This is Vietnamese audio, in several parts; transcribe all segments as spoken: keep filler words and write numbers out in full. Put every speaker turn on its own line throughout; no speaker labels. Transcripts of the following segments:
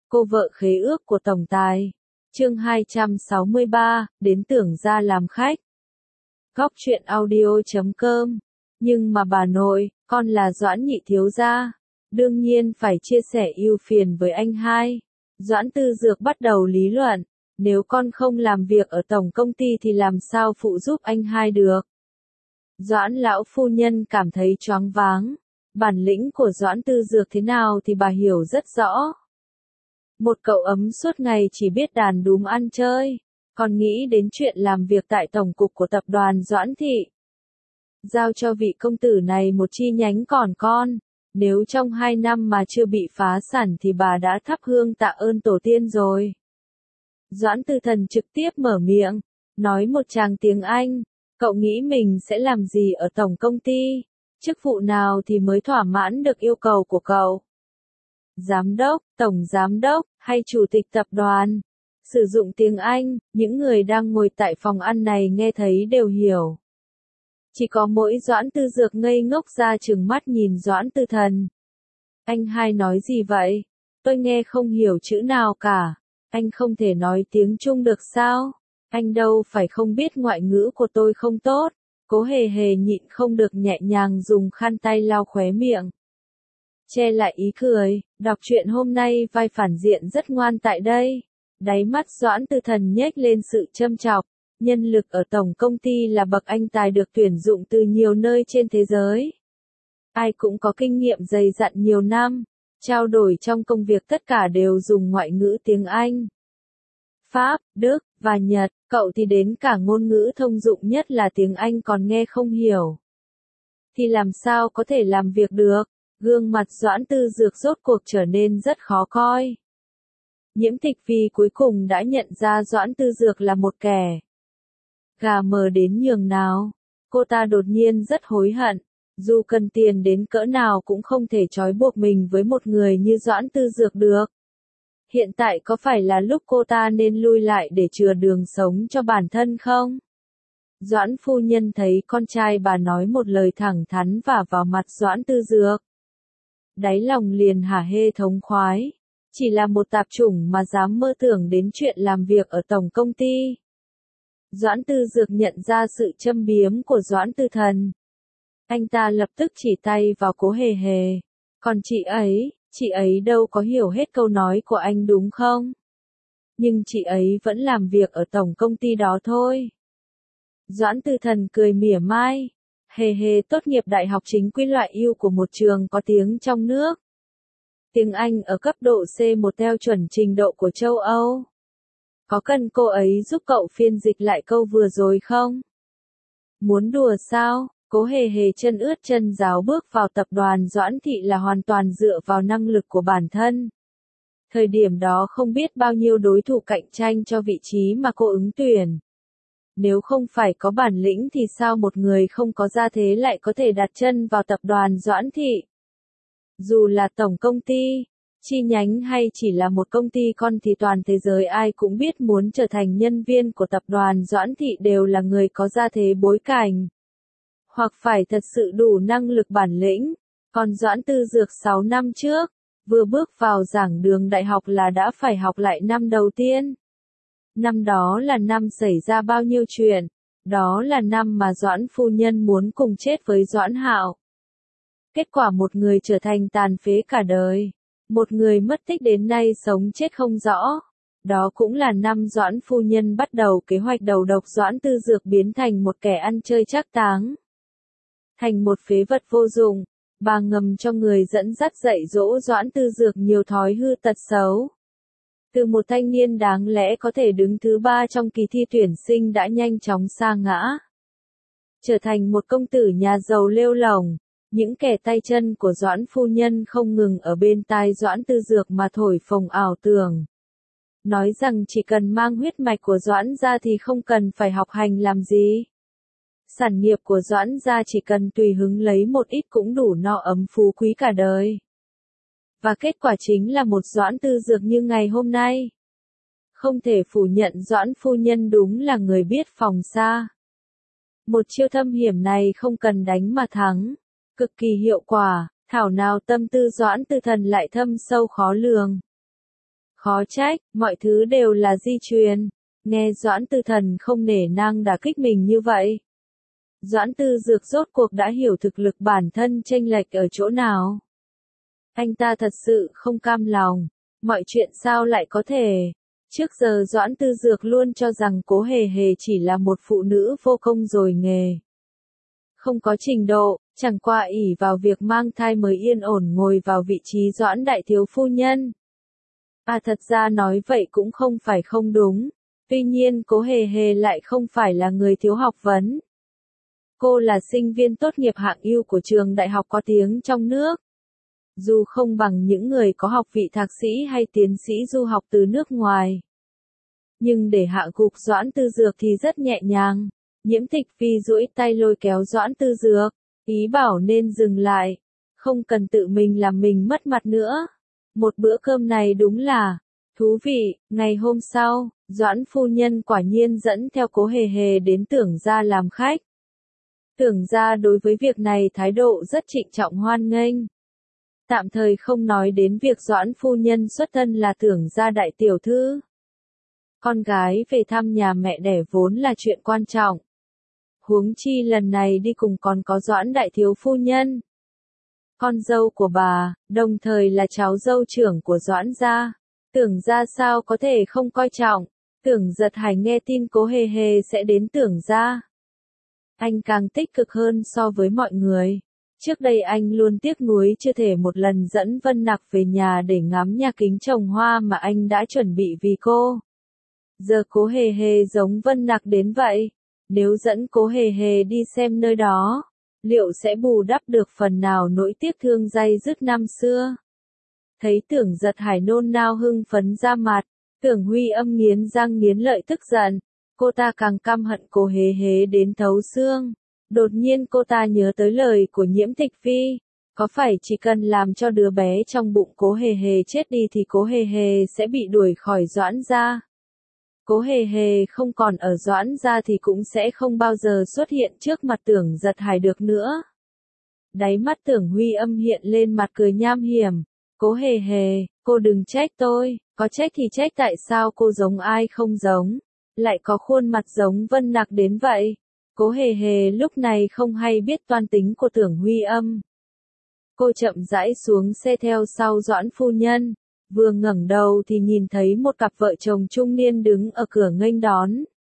Cô vợ khế ước của tổng tài. Chương hai trăm sáu mươi ba, đến tưởng ra làm khách. Góc truyện audio chấm com. Nhưng mà bà nội, con là Doãn nhị thiếu gia. Đương nhiên phải chia sẻ ưu phiền với anh hai. Doãn Tư Dược bắt đầu lý luận. Nếu con không làm việc ở tổng công ty thì làm sao phụ giúp anh hai được. Doãn lão phu nhân cảm thấy choáng váng. Bản lĩnh của Doãn Tư Dược thế nào thì bà hiểu rất rõ. Một cậu ấm suốt ngày chỉ biết đàn đúm ăn chơi, còn nghĩ đến chuyện làm việc tại tổng cục của tập đoàn Doãn Thị. Giao cho vị công tử này một chi nhánh còn con, nếu trong hai năm mà chưa bị phá sản thì bà đã thắp hương tạ ơn tổ tiên rồi. Doãn Tư Thần trực tiếp mở miệng, nói một tràng tiếng Anh, cậu nghĩ mình sẽ làm gì ở tổng công ty, chức vụ nào thì mới thỏa mãn được yêu cầu của cậu. Giám đốc, tổng giám đốc, hay chủ tịch tập đoàn. Sử dụng tiếng Anh, những người đang ngồi tại phòng ăn này nghe thấy đều hiểu. Chỉ có mỗi Doãn Tư Dược ngây ngốc ra trừng mắt nhìn Doãn Tư Thần. Anh hai nói gì vậy? Tôi nghe không hiểu chữ nào cả. Anh không thể nói tiếng Trung được sao? Anh đâu phải không biết ngoại ngữ của tôi không tốt. Cố hề hề nhịn không được nhẹ nhàng dùng khăn tay lau khóe miệng. Che lại ý cười, đọc truyện hôm nay vai phản diện rất ngoan tại đây. Đáy mắt Doãn Tư Thần nhếch lên sự châm chọc. Nhân lực ở tổng công ty là bậc anh tài được tuyển dụng từ nhiều nơi trên thế giới. Ai cũng có kinh nghiệm dày dặn nhiều năm, trao đổi trong công việc tất cả đều dùng ngoại ngữ tiếng Anh. Pháp, Đức, và Nhật, cậu thì đến cả ngôn ngữ thông dụng nhất là tiếng Anh còn nghe không hiểu. Thì làm sao có thể làm việc được? Gương mặt Doãn Tư Dược rốt cuộc trở nên rất khó coi. Nhiễm Tịch Vi cuối cùng đã nhận ra Doãn Tư Dược là một kẻ gà mờ đến nhường nào. Cô ta đột nhiên rất hối hận. Dù cần tiền đến cỡ nào cũng không thể trói buộc mình với một người như Doãn Tư Dược được. Hiện tại có phải là lúc cô ta nên lui lại để chừa đường sống cho bản thân không? Doãn phu nhân thấy con trai bà nói một lời thẳng thắn và vào mặt Doãn Tư Dược. Đáy lòng liền hả hê thống khoái. Chỉ là một tạp chủng mà dám mơ tưởng đến chuyện làm việc ở tổng công ty. Doãn Tư Dược nhận ra sự châm biếm của Doãn Tư Thần. Anh ta lập tức chỉ tay vào Cố Hề Hề. Còn chị ấy, chị ấy đâu có hiểu hết câu nói của anh đúng không? Nhưng chị ấy vẫn làm việc ở tổng công ty đó thôi. Doãn Tư Thần cười mỉa mai. Hề Hề tốt nghiệp đại học chính quy loại ưu của một trường có tiếng trong nước. Tiếng Anh ở cấp độ C một theo chuẩn trình độ của châu Âu. Có cần cô ấy giúp cậu phiên dịch lại câu vừa rồi không? Muốn đùa sao? Cố Hề Hề chân ướt chân ráo bước vào tập đoàn Doãn Thị là hoàn toàn dựa vào năng lực của bản thân. Thời điểm đó không biết bao nhiêu đối thủ cạnh tranh cho vị trí mà cô ứng tuyển. Nếu không phải có bản lĩnh thì sao một người không có gia thế lại có thể đặt chân vào tập đoàn Doãn Thị? Dù là tổng công ty, chi nhánh hay chỉ là một công ty con thì toàn thế giới ai cũng biết muốn trở thành nhân viên của tập đoàn Doãn Thị đều là người có gia thế bối cảnh. Hoặc phải thật sự đủ năng lực bản lĩnh. Còn Doãn Tư Dược sáu năm trước, vừa bước vào giảng đường đại học là đã phải học lại năm đầu tiên. Năm đó là năm xảy ra bao nhiêu chuyện. Đó là năm mà Doãn phu nhân muốn cùng chết với Doãn Hạo. Kết quả một người trở thành tàn phế cả đời. Một người mất tích đến nay sống chết không rõ. Đó cũng là năm Doãn phu nhân bắt đầu kế hoạch đầu độc Doãn Tư Dược biến thành một kẻ ăn chơi trác táng. Thành một phế vật vô dụng, bà ngầm cho người dẫn dắt dạy dỗ Doãn Tư Dược nhiều thói hư tật xấu. Từ một thanh niên đáng lẽ có thể đứng thứ ba trong kỳ thi tuyển sinh đã nhanh chóng sa ngã. Trở thành một công tử nhà giàu lêu lổng. Những kẻ tay chân của Doãn phu nhân không ngừng ở bên tai Doãn Tư Dược mà thổi phồng ảo tưởng. Nói rằng chỉ cần mang huyết mạch của Doãn gia thì không cần phải học hành làm gì. Sản nghiệp của Doãn gia chỉ cần tùy hứng lấy một ít cũng đủ no ấm phú quý cả đời. Và kết quả chính là một Doãn Tư Dược như ngày hôm nay. Không thể phủ nhận Doãn phu nhân đúng là người biết phòng xa. Một chiêu thâm hiểm này không cần đánh mà thắng. Cực kỳ hiệu quả, thảo nào tâm tư Doãn Tư Thần lại thâm sâu khó lường. Khó trách, mọi thứ đều là di truyền. Nghe Doãn Tư Thần không nể nang đả kích mình như vậy. Doãn Tư Dược rốt cuộc đã hiểu thực lực bản thân chênh lệch ở chỗ nào. Anh ta thật sự không cam lòng. Mọi chuyện sao lại có thể? Trước giờ Doãn Tư Dược luôn cho rằng Cố Hề Hề chỉ là một phụ nữ vô công rồi nghề. Không có trình độ, chẳng qua ỷ vào việc mang thai mới yên ổn ngồi vào vị trí Doãn đại thiếu phu nhân. À thật ra nói vậy cũng không phải không đúng. Tuy nhiên Cố Hề Hề lại không phải là người thiếu học vấn. Cô là sinh viên tốt nghiệp hạng ưu của trường đại học có tiếng trong nước. Dù không bằng những người có học vị thạc sĩ hay tiến sĩ du học từ nước ngoài. Nhưng để hạ gục Doãn Tư Dược thì rất nhẹ nhàng. Nhiễm Tịch Phi duỗi tay lôi kéo Doãn Tư Dược, ý bảo nên dừng lại. Không cần tự mình làm mình mất mặt nữa. Một bữa cơm này đúng là thú vị. Ngày hôm sau, Doãn phu nhân quả nhiên dẫn theo Cố Hề Hề đến Tưởng gia làm khách. Tưởng gia đối với việc này thái độ rất trịnh trọng hoan nghênh. Tạm thời không nói đến việc Doãn phu nhân xuất thân là Tưởng gia đại tiểu thư. Con gái về thăm nhà mẹ đẻ vốn là chuyện quan trọng. Huống chi lần này đi cùng còn có Doãn đại thiếu phu nhân. Con dâu của bà, đồng thời là cháu dâu trưởng của Doãn gia. Tưởng gia sao có thể không coi trọng. Tưởng Giật Hải nghe tin Cố Hề Hề sẽ đến Tưởng gia. Anh càng tích cực hơn so với mọi người. Trước đây anh luôn tiếc nuối chưa thể một lần dẫn Vân Nặc về nhà để ngắm nhà kính trồng hoa mà anh đã chuẩn bị vì cô. Giờ Cố Hề Hề giống Vân Nặc đến vậy. Nếu dẫn Cố Hề Hề đi xem nơi đó, liệu sẽ bù đắp được phần nào nỗi tiếc thương day dứt năm xưa? Thấy Tưởng Giật Hải nôn nao hưng phấn ra mặt, Tưởng Huy Âm nghiến răng nghiến lợi tức giận. Cô ta càng căm hận Cố Hề Hề đến thấu xương. Đột nhiên cô ta nhớ tới lời của Nhiễm Tịch Phi. Có phải chỉ cần làm cho đứa bé trong bụng Cố Hề Hề chết đi thì Cố Hề Hề sẽ bị đuổi khỏi Doãn gia? Cố Hề Hề không còn ở Doãn gia thì cũng sẽ không bao giờ xuất hiện trước mặt Tưởng Giật Hải được nữa. Đáy mắt Tưởng Huy Âm hiện lên mặt cười nham hiểm. Cố Hề Hề, cô đừng trách tôi, có trách thì trách tại sao cô giống ai không giống, lại có khuôn mặt giống Vân Nặc đến vậy. Cố Hề Hề lúc này không hay biết toan tính của Tưởng Huy Âm. Cô chậm rãi xuống xe theo sau Doãn phu nhân, vừa ngẩng đầu thì nhìn thấy một cặp vợ chồng trung niên đứng ở cửa nghênh đón.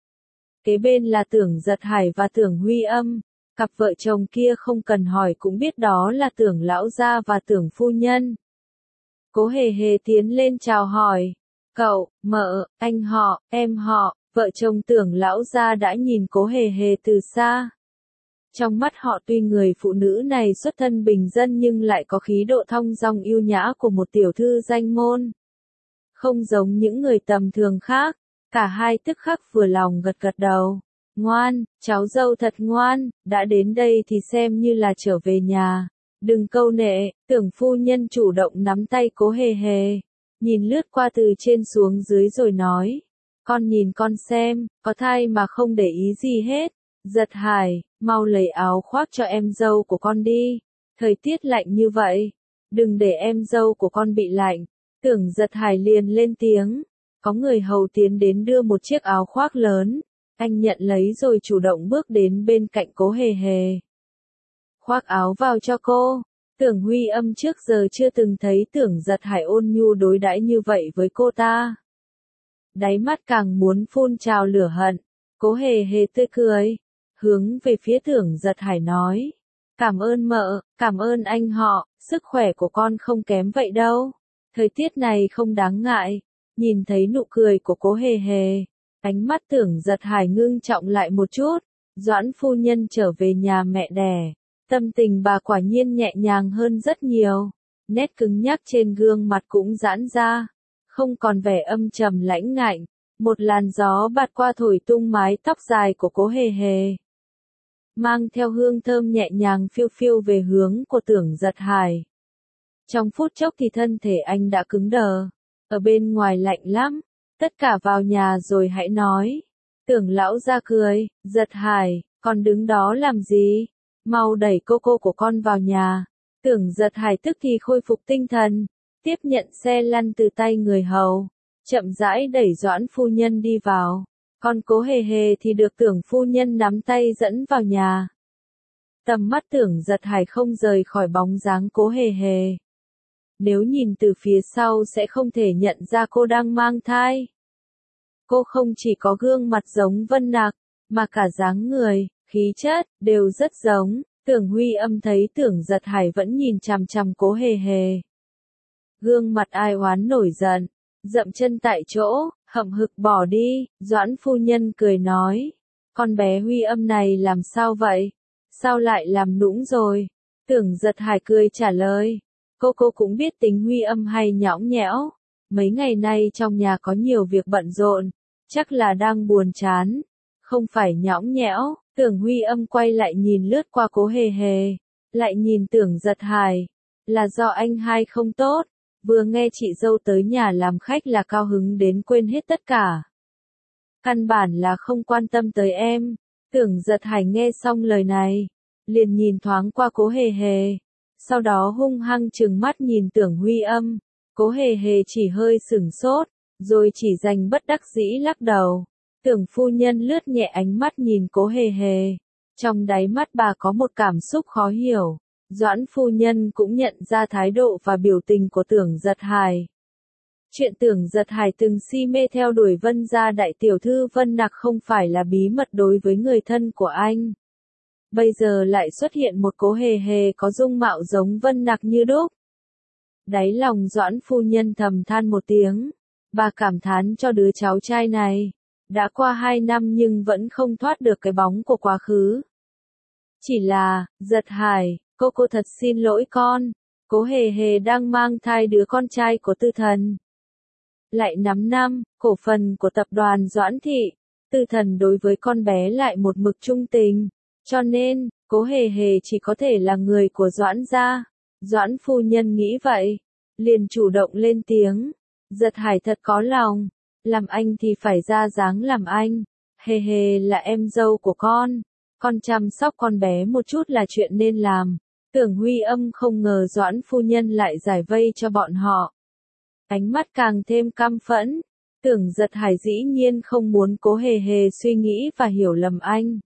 Kế bên là Tưởng Giật Hải và Tưởng Huy Âm, cặp vợ chồng kia không cần hỏi cũng biết đó là Tưởng lão gia và Tưởng phu nhân. Cố Hề Hề tiến lên chào hỏi, cậu, mợ, anh họ, em họ. Vợ chồng Tưởng lão gia đã nhìn Cố Hề Hề từ xa. Trong mắt họ tuy người phụ nữ này xuất thân bình dân nhưng lại có khí độ thong dong yêu nhã của một tiểu thư danh môn. Không giống những người tầm thường khác, cả hai tức khắc vừa lòng gật gật đầu. Ngoan, cháu dâu thật ngoan, đã đến đây thì xem như là trở về nhà. Đừng câu nệ, Tưởng phu nhân chủ động nắm tay Cố Hề Hề, nhìn lướt qua từ trên xuống dưới rồi nói. Con nhìn con xem, có thai mà không để ý gì hết. Giật Hải, mau lấy áo khoác cho em dâu của con đi. Thời tiết lạnh như vậy, đừng để em dâu của con bị lạnh. Tưởng Giật Hải liền lên tiếng. Có người hầu tiến đến đưa một chiếc áo khoác lớn. Anh nhận lấy rồi chủ động bước đến bên cạnh Cố Hề Hề. Khoác áo vào cho cô. Tưởng Huy Âm trước giờ chưa từng thấy Tưởng Giật Hải ôn nhu đối đãi như vậy với cô ta. Đáy mắt càng muốn phun trào lửa hận. Cố Hề Hề tươi cười, hướng về phía Tưởng Giật Hải nói. Cảm ơn mợ, cảm ơn anh họ, sức khỏe của con không kém vậy đâu. Thời tiết này không đáng ngại. Nhìn thấy nụ cười của Cố Hề Hề, ánh mắt Tưởng Giật Hải ngưng trọng lại một chút. Doãn phu nhân trở về nhà mẹ đẻ, tâm tình bà quả nhiên nhẹ nhàng hơn rất nhiều. Nét cứng nhắc trên gương mặt cũng giãn ra, không còn vẻ âm trầm lãnh ngạnh. Một làn gió bạt qua thổi tung mái tóc dài của Cố Hề Hề, mang theo hương thơm nhẹ nhàng phiêu phiêu về hướng của Tưởng Giật Hải. Trong phút chốc thì thân thể anh đã cứng đờ. Ở bên ngoài lạnh lắm, tất cả vào nhà rồi hãy nói. Tưởng lão ra cười, Giật Hải, con đứng đó làm gì? Mau đẩy cô cô của con vào nhà. Tưởng Giật Hải tức thì khôi phục tinh thần, tiếp nhận xe lăn từ tay người hầu, chậm rãi đẩy Doãn phu nhân đi vào. Còn Cố Hề Hề thì được Tưởng phu nhân nắm tay dẫn vào nhà. Tầm mắt Tưởng Giật Hải không rời khỏi bóng dáng Cố Hề Hề. Nếu nhìn từ phía sau sẽ không thể nhận ra cô đang mang thai. Cô không chỉ có gương mặt giống Vân Nặc, mà cả dáng người, khí chất, đều rất giống. Tưởng Huy Âm thấy Tưởng Giật Hải vẫn nhìn chằm chằm Cố Hề Hề. Gương mặt ai oán nổi giận, dậm chân tại chỗ, hậm hực bỏ đi. Doãn phu nhân cười nói, con bé Huy Âm này làm sao vậy? Sao lại làm nũng rồi? Tưởng Giật Hải cười trả lời, cô cô cũng biết tính Huy Âm hay nhõng nhẽo. Mấy ngày nay trong nhà có nhiều việc bận rộn, chắc là đang buồn chán. Không phải nhõng nhẽo. Tưởng Huy Âm quay lại nhìn lướt qua Cố Hề Hề, lại nhìn Tưởng Giật Hải, là do anh hai không tốt, vừa nghe chị dâu tới nhà làm khách là cao hứng đến quên hết tất cả. Căn bản là không quan tâm tới em. Tưởng Giật Hải nghe xong lời này, liền nhìn thoáng qua Cố Hề Hề, sau đó hung hăng trừng mắt nhìn Tưởng Huy Âm. Cố Hề Hề chỉ hơi sửng sốt, rồi chỉ đành bất đắc dĩ lắc đầu. Tưởng phu nhân lướt nhẹ ánh mắt nhìn Cố Hề Hề, trong đáy mắt bà có một cảm xúc khó hiểu. Doãn phu nhân cũng nhận ra thái độ và biểu tình của Tưởng Giật Hải. Chuyện Tưởng Giật Hải từng si mê theo đuổi Vân gia đại tiểu thư Vân Nặc không phải là bí mật đối với người thân của anh. Bây giờ lại xuất hiện một Cố Hề Hề có dung mạo giống Vân Nặc như đúc. Đáy lòng Doãn phu nhân thầm than một tiếng, bà cảm thán cho đứa cháu trai này. Đã qua hai năm nhưng vẫn không thoát được cái bóng của quá khứ. Chỉ là, Giật Hải, cô cô thật xin lỗi con. Cố Hề Hề đang mang thai đứa con trai của Tư Thần. Lại nắm năm, cổ phần của tập đoàn Doãn Thị. Tư Thần đối với con bé lại một mực trung tình. Cho nên, Cố Hề Hề chỉ có thể là người của Doãn gia. Doãn phu nhân nghĩ vậy, liền chủ động lên tiếng. Giật Hải thật có lòng. Làm anh thì phải ra dáng làm anh. Hề Hề là em dâu của con. Con chăm sóc con bé một chút là chuyện nên làm. Tưởng Huy Âm không ngờ Doãn phu nhân lại giải vây cho bọn họ. Ánh mắt càng thêm căm phẫn. Tưởng Giật Hải dĩ nhiên không muốn Cố Hề Hề suy nghĩ và hiểu lầm anh.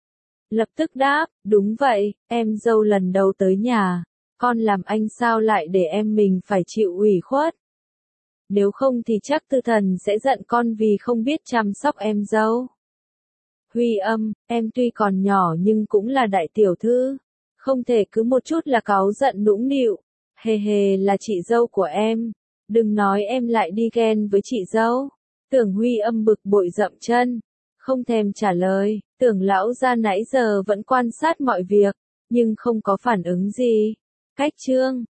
Lập tức đáp, đúng vậy, em dâu lần đầu tới nhà. Con làm anh sao lại để em mình phải chịu ủy khuất. Nếu không thì chắc Tư Thần sẽ giận con vì không biết chăm sóc em dâu. Huy Âm, em tuy còn nhỏ nhưng cũng là đại tiểu thư. Không thể cứ một chút là cáu giận nũng nịu. Hề Hề là chị dâu của em. Đừng nói em lại đi ghen với chị dâu. Tưởng Huy Âm bực bội dậm chân. Không thèm trả lời. Tưởng lão gia nãy giờ vẫn quan sát mọi việc, nhưng không có phản ứng gì. Cách chương